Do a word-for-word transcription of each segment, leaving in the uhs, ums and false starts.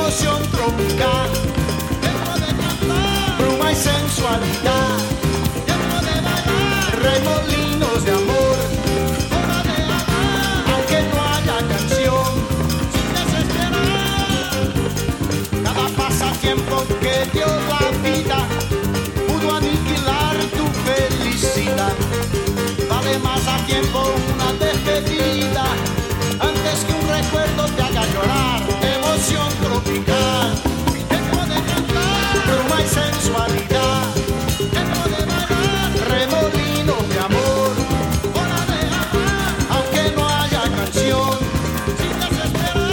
emoción tropical, tiempo de cantar, bruma y sensualidad, tiempo de bailar, remolinos de amor, hora de amar, aunque no haya canción, sin desesperar. cada pasatiempo que dio la vida pudo aniquilar tu felicidad. Vale más a tiempo una despedida antes que un recuerdo te haga llorar. Emoción tropical, Tiempo de cantar, bruma y sensualidad, tiempo de bailar, remolinos de amor, hora de amar, aunque no haya canción. sin desesperar.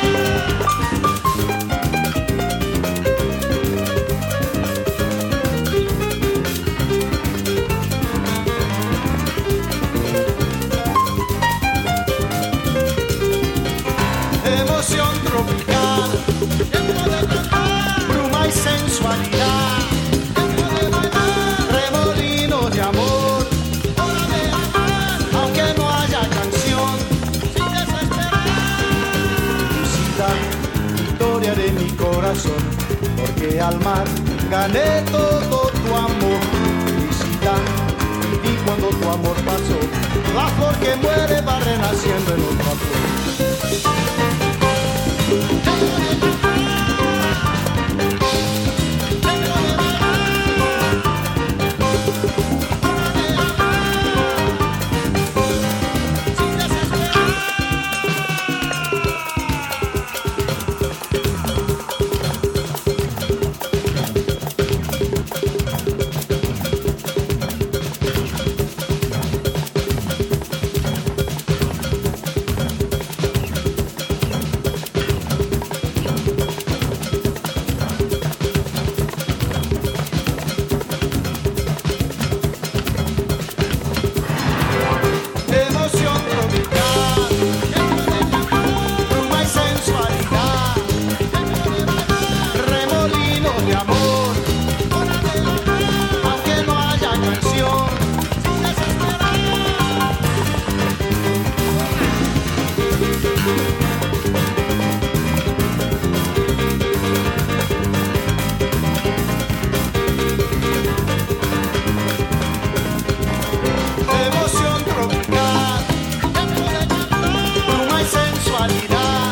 Emoción tropical, Tiempo de cantar, bruma y sensualidad, tiempo de bailar, remolinos de amor, hora de amar, aunque no haya canción. sin desesperar. Visita historia de mi corazón, porque al mar gané todo tu amor. Felicidad, viví cuando tu amor pasó. La flor que muere va renaciendo en otra flor. Emoción tropical, bruma y sensualidad, remolinos de amor, aunque no haya canción. Emoción tropical, bruma y sensualidad,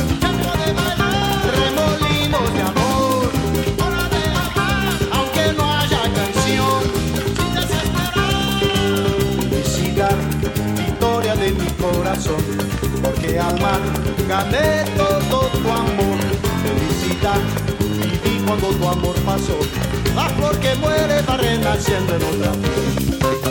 remolinos de amor, aunque no haya canción. Felicidad, victoria de mi corazón, porque al mar gané todo tu amor. Felicidad, viví cuando tu amor pasó. La flor que muere va renaciendo en otra flor.